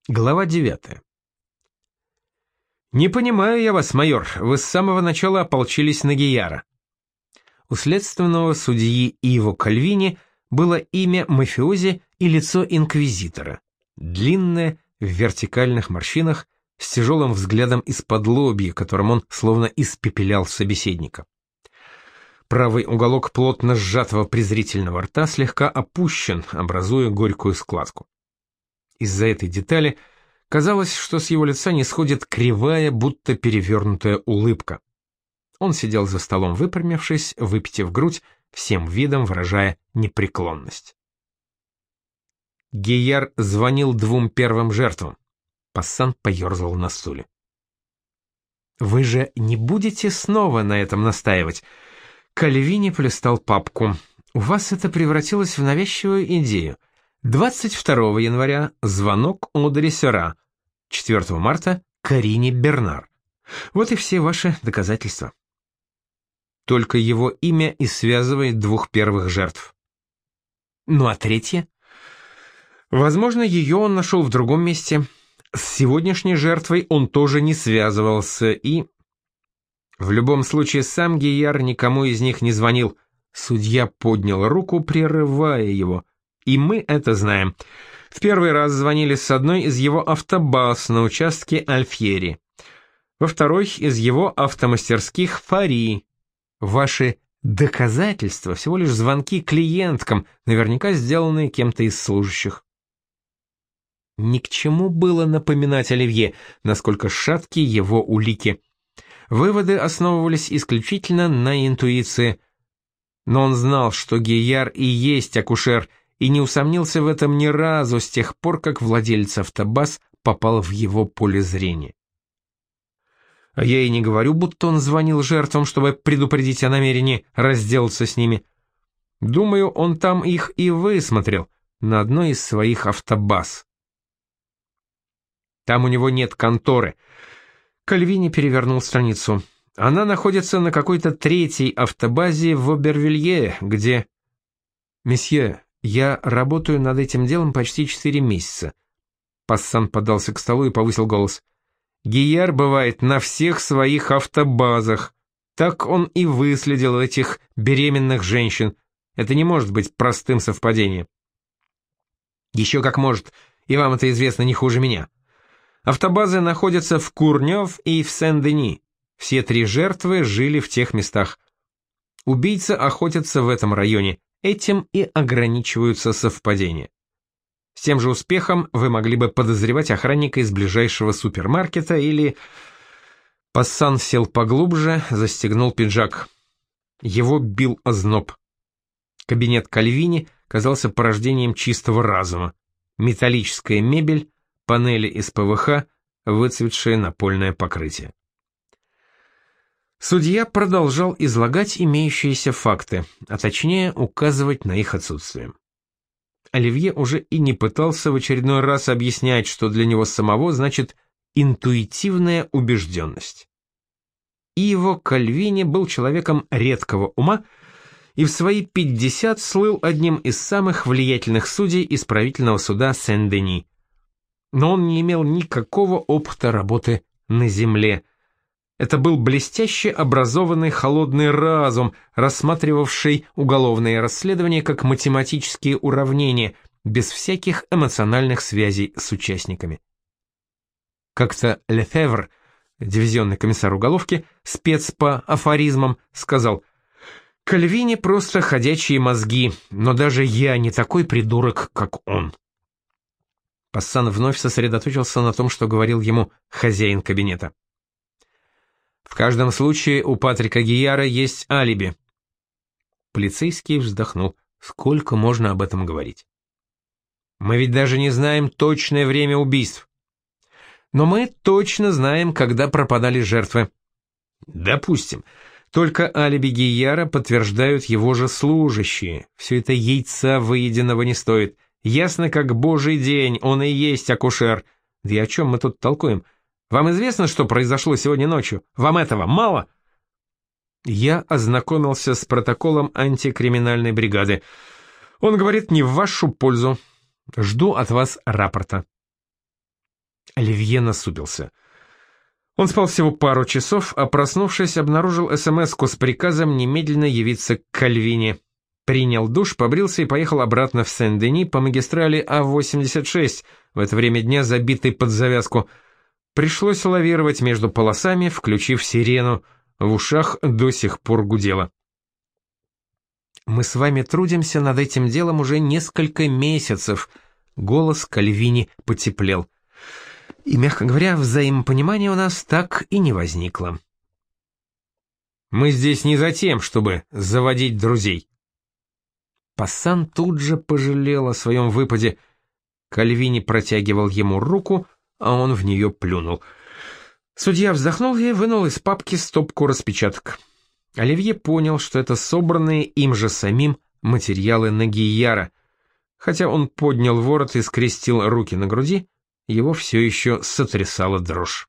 Глава 9. «Не понимаю я вас, майор, вы с самого начала ополчились на Гияра». У следственного судьи Иво Кальвини было имя мафиози и лицо инквизитора. Длинное, в вертикальных морщинах, с тяжелым взглядом из-под лобья, которым он словно испепелял собеседника. Правый уголок плотно сжатого презрительного рта слегка опущен, образуя горькую складку. Из-за этой детали казалось, что с его лица не сходит кривая, будто перевернутая улыбка. Он сидел за столом выпрямившись, выпитив грудь, всем видом выражая непреклонность. Гияр звонил двум первым жертвам. Пассан поерзал на стуле. «Вы же не будете снова на этом настаивать?» Кальвини полистал папку. «У вас это превратилось в навязчивую идею. 22 января звонок Одри Сера, 4 марта Карине Бернар. Вот и все ваши доказательства». Только его имя и связывает двух первых жертв. Ну а третья? Возможно, ее он нашел в другом месте. С сегодняшней жертвой он тоже не связывался и... В любом случае, сам Гияр никому из них не звонил. Судья поднял руку, прерывая его. И мы это знаем. В первый раз звонили с одной из его автобаз на участке Альфьери. Во второй из его автомастерских Фари. Ваши доказательства всего лишь звонки клиенткам, наверняка сделанные кем-то из служащих. Ни к чему было напоминать Оливье, насколько шатки его улики. Выводы основывались исключительно на интуиции. Но он знал, что Гияр и есть акушер, и не усомнился в этом ни разу с тех пор, как владелец автобаз попал в его поле зрения. А я и не говорю, будто он звонил жертвам, чтобы предупредить о намерении разделаться с ними. Думаю, он там их и высмотрел на одной из своих автобаз. Там у него нет конторы. Кальвини перевернул страницу. Она находится на какой-то третьей автобазе в Обервилье, где... «Месье, я работаю над этим делом почти 4 месяца». Пассан подался к столу и повысил голос. «Гияр бывает на всех своих автобазах. Так он и выследил этих беременных женщин. Это не может быть простым совпадением». «Еще как может, и вам это известно не хуже меня. Автобазы находятся в Курнёв и в Сен-Дени. Все 3 жертвы жили в тех местах. Убийцы охотятся в этом районе. Этим и ограничиваются совпадения. С тем же успехом вы могли бы подозревать охранника из ближайшего супермаркета или...» Пассан сел поглубже, застегнул пиджак. Его бил озноб. Кабинет Кальвини казался порождением чистого разума. Металлическая мебель, панели из ПВХ, выцветшее напольное покрытие. Судья продолжал излагать имеющиеся факты, а точнее указывать на их отсутствие. Оливье уже и не пытался в очередной раз объяснять, что для него самого значит интуитивная убежденность. Иво Кальвини был человеком редкого ума и в свои 50 слыл одним из самых влиятельных судей исправительного суда Сен-Дени. Но он не имел никакого опыта работы на земле. Это был блестяще образованный холодный разум, рассматривавший уголовные расследования как математические уравнения, без всяких эмоциональных связей с участниками. Как-то Лефевр, дивизионный комиссар уголовки, спец по афоризмам, сказал: «Кальвини просто ходячие мозги, но даже я не такой придурок, как он». Пассан вновь сосредоточился на том, что говорил ему хозяин кабинета. «В каждом случае у Патрика Гияра есть алиби». Полицейский вздохнул. Сколько можно об этом говорить? «Мы ведь даже не знаем точное время убийств». «Но мы точно знаем, когда пропадали жертвы». «Допустим. Только алиби Гияра подтверждают его же служащие. Все это яйца выеденного не стоит. Ясно как божий день, он и есть акушер. Да и о чем мы тут толкуем? Вам известно, что произошло сегодня ночью? Вам этого мало?» Я ознакомился с протоколом антикриминальной бригады. Он говорит не в вашу пользу. Жду от вас рапорта. Оливье насупился. Он спал всего пару часов, а проснувшись, обнаружил СМС-ку с приказом немедленно явиться к Кальвине. Принял душ, побрился и поехал обратно в Сен-Дени по магистрали А-86, в это время дня забитой под завязку. Пришлось лавировать между полосами, включив сирену. В ушах до сих пор гудело. «Мы с вами трудимся над этим делом уже несколько месяцев», — голос Кальвини потеплел. «И, мягко говоря, взаимопонимания у нас так и не возникло». «Мы здесь не за тем, чтобы заводить друзей». Пассан тут же пожалел о своем выпаде. Кальвини протягивал ему руку, а он в нее плюнул. Судья вздохнул и вынул из папки стопку распечаток. Оливье понял, что это собранные им же самим материалы на Гийяра. Хотя он поднял ворот и скрестил руки на груди, его все еще сотрясала дрожь.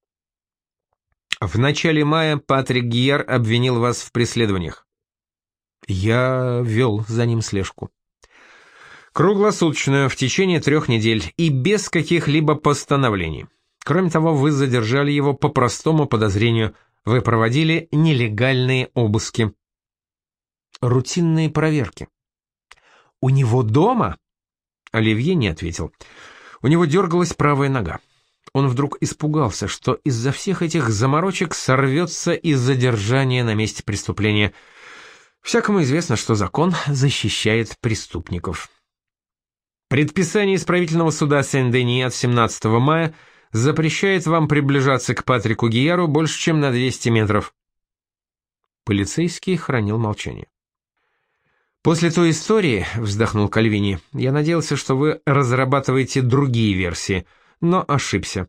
«В начале мая Патрик Гийяр обвинил вас в преследованиях». «Я вел за ним слежку». «Круглосуточную, в течение 3 недель, и без каких-либо постановлений. Кроме того, вы задержали его по простому подозрению. Вы проводили нелегальные обыски». «Рутинные проверки». «У него дома?» Оливье не ответил. У него дергалась правая нога. Он вдруг испугался, что из-за всех этих заморочек сорвется из задержания на месте преступления. Всякому известно, что закон защищает преступников. Предписание исправительного суда Сен-Дени от 17 мая запрещает вам приближаться к Патрику Гийяру больше, чем на 200 метров. Полицейский хранил молчание. «После той истории, — вздохнул Кальвини, — я надеялся, что вы разрабатываете другие версии, но ошибся».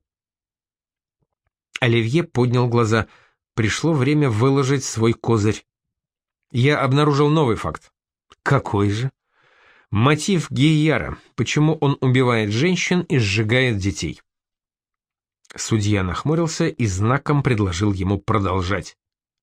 Оливье поднял глаза. Пришло время выложить свой козырь. «Я обнаружил новый факт». «Какой же?» «Мотив Гийяра. Почему он убивает женщин и сжигает детей». Судья нахмурился и знаком предложил ему продолжать.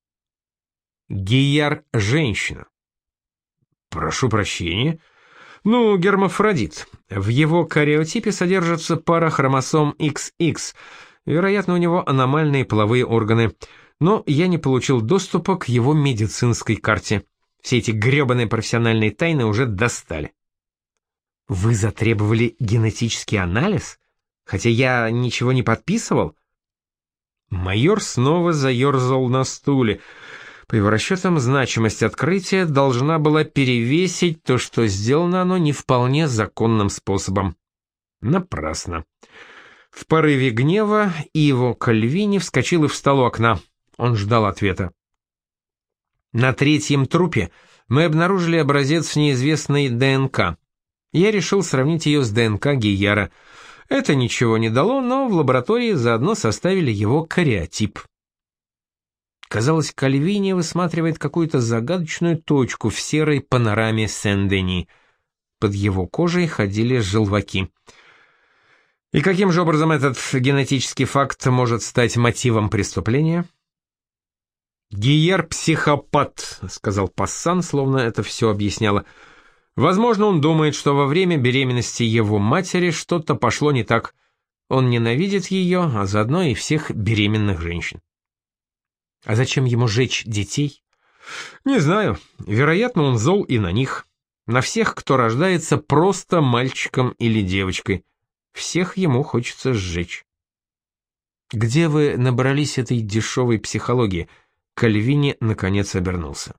«Гийяр — женщина». «Прошу прощения. Ну, гермафродит. В его кариотипе содержится пара хромосом XX. Вероятно, у него аномальные половые органы. Но я не получил доступа к его медицинской карте. Все эти гребаные профессиональные тайны уже достали». «Вы затребовали генетический анализ? Хотя я ничего не подписывал?» Майор снова заерзал на стуле. По его расчетам, значимость открытия должна была перевесить то, что сделано оно не вполне законным способом. Напрасно. В порыве гнева Иво Кальвини вскочил и встал у окна. Он ждал ответа. «На 3-м трупе мы обнаружили образец неизвестной ДНК. Я решил сравнить ее с ДНК Гийяра. Это ничего не дало, но в лаборатории заодно составили его кариотип». Казалось, Кальвини высматривает какую-то загадочную точку в серой панораме Сен-Дени. Под его кожей ходили желваки. «И каким же образом этот генетический факт может стать мотивом преступления?» «Гийяр — психопат», — сказал Пассан, словно это все объясняло. «Возможно, он думает, что во время беременности его матери что-то пошло не так. Он ненавидит ее, а заодно и всех беременных женщин». «А зачем ему жечь детей?» «Не знаю. Вероятно, он зол и на них. На всех, кто рождается просто мальчиком или девочкой. Всех ему хочется сжечь». «Где вы набрались этой дешевой психологии?» Кальвини наконец обернулся.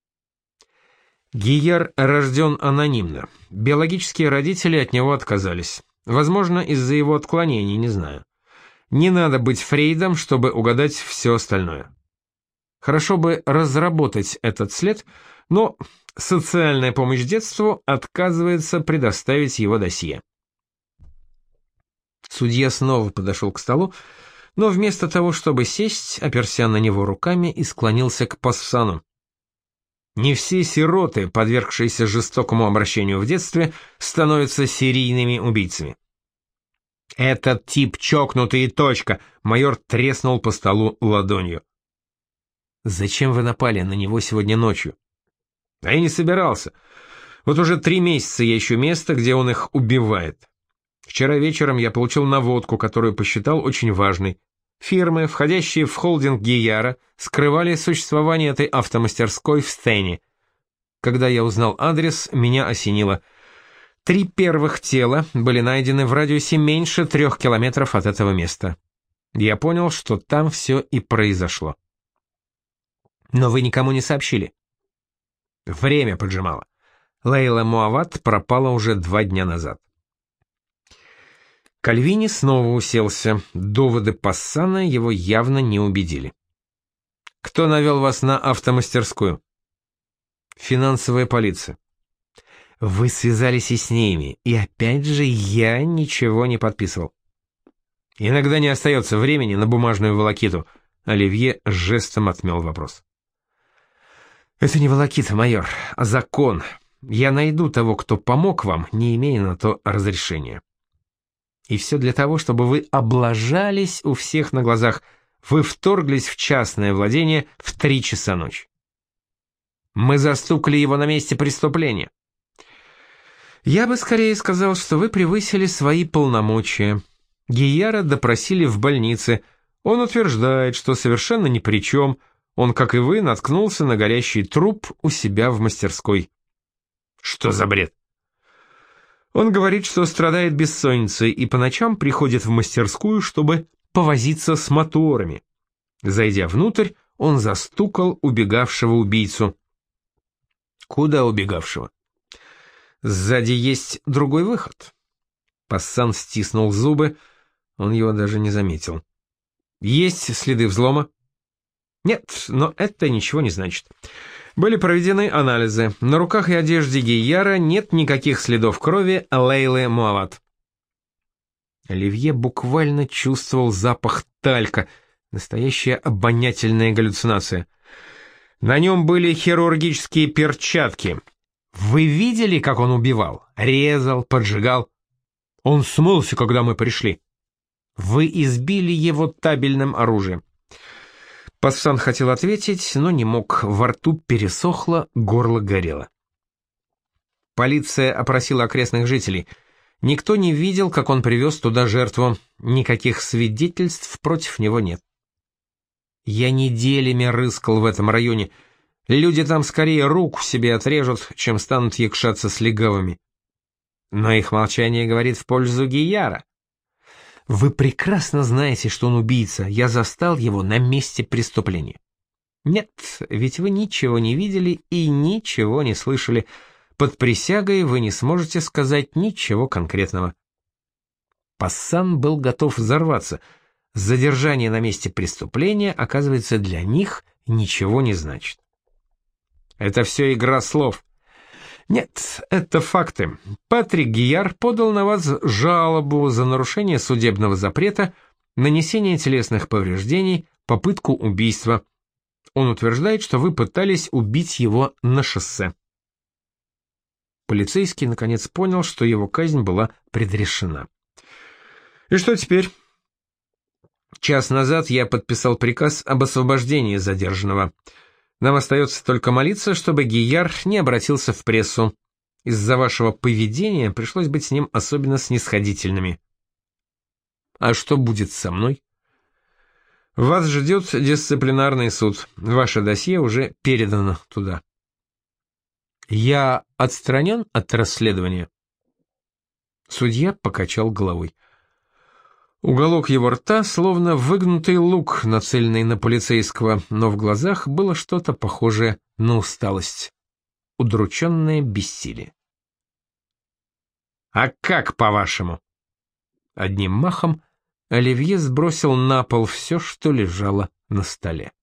Гийяр рожден анонимно. Биологические родители от него отказались. Возможно, из-за его отклонений, не знаю. Не надо быть Фрейдом, чтобы угадать все остальное. Хорошо бы разработать этот след, но социальная помощь детству отказывается предоставить его досье. Судья снова подошел к столу, но вместо того, чтобы сесть, оперся на него руками и склонился к Пассану. Не все сироты, подвергшиеся жестокому обращению в детстве, становятся серийными убийцами. «Этот тип чокнутый и точка!» — майор треснул по столу ладонью. «Зачем вы напали на него сегодня ночью?» «А я не собирался. Вот уже 3 месяца я ищу место, где он их убивает. Вчера вечером я получил наводку, которую посчитал очень важной. Фирмы, входящие в холдинг Гияра, скрывали существование этой автомастерской в Стене. Когда я узнал адрес, меня осенило. 3 первых тела были найдены в радиусе меньше 3 километров от этого места. Я понял, что там все и произошло. Но вы никому не сообщили. Время поджимало. Лейла Муават пропала уже 2 дня назад. Кальвини снова уселся. Доводы Пассана его явно не убедили. «Кто навел вас на автомастерскую?» «Финансовая полиция». «Вы связались и с ними, и опять же я ничего не подписывал». «Иногда не остается времени на бумажную волокиту», — Оливье жестом отмел вопрос. «Это не волокита, майор, а закон. Я найду того, кто помог вам, не имея на то разрешения». И все для того, чтобы вы облажались у всех на глазах. Вы вторглись в частное владение в 3 часа ночи. Мы застукали его на месте преступления. Я бы скорее сказал, что вы превысили свои полномочия. Гияра допросили в больнице. Он утверждает, что совершенно ни при чем. Он, как и вы, наткнулся на горящий труп у себя в мастерской. Что за бред? Он говорит, что страдает бессонницей и по ночам приходит в мастерскую, чтобы повозиться с моторами. Зайдя внутрь, он застукал убегавшего убийцу. Куда убегавшего? Сзади есть другой выход. Пассан стиснул зубы, он его даже не заметил. Есть следы взлома? Нет, но это ничего не значит. Были проведены анализы. На руках и одежде Гияра нет никаких следов крови Лейлы Муават. Оливье буквально чувствовал запах талька, настоящая обонятельная галлюцинация. На нем были хирургические перчатки. Вы видели, как он убивал? Резал, поджигал. Он смылся, когда мы пришли. Вы избили его табельным оружием. Пассан хотел ответить, но не мог, во рту пересохло, горло горело. Полиция опросила окрестных жителей. Никто не видел, как он привез туда жертву, никаких свидетельств против него нет. Я неделями рыскал в этом районе. Люди там скорее руку себе отрежут, чем станут якшаться с легавыми. Но их молчание говорит в пользу Гияра. Вы прекрасно знаете, что он убийца. Я застал его на месте преступления. Нет, ведь вы ничего не видели и ничего не слышали. Под присягой вы не сможете сказать ничего конкретного. Пассан был готов взорваться. Задержание на месте преступления, оказывается, для них ничего не значит. Это все игра слов. Нет, это факты. Патрик Гияр подал на вас жалобу за нарушение судебного запрета, нанесение телесных повреждений, попытку убийства. Он утверждает, что вы пытались убить его на шоссе. Полицейский наконец понял, что его казнь была предрешена. И что теперь? Час назад я подписал приказ об освобождении задержанного. Нам остается только молиться, чтобы Гияр не обратился в прессу. Из-за вашего поведения пришлось быть с ним особенно снисходительными. А что будет со мной? Вас ждет дисциплинарный суд. Ваше досье уже передано туда. Я отстранен от расследования? Судья покачал головой. Уголок его рта словно выгнутый лук, нацеленный на полицейского, но в глазах было что-то похожее на усталость, удрученное бессилие. «А как, по-вашему?» Одним махом Оливье сбросил на пол все, что лежало на столе.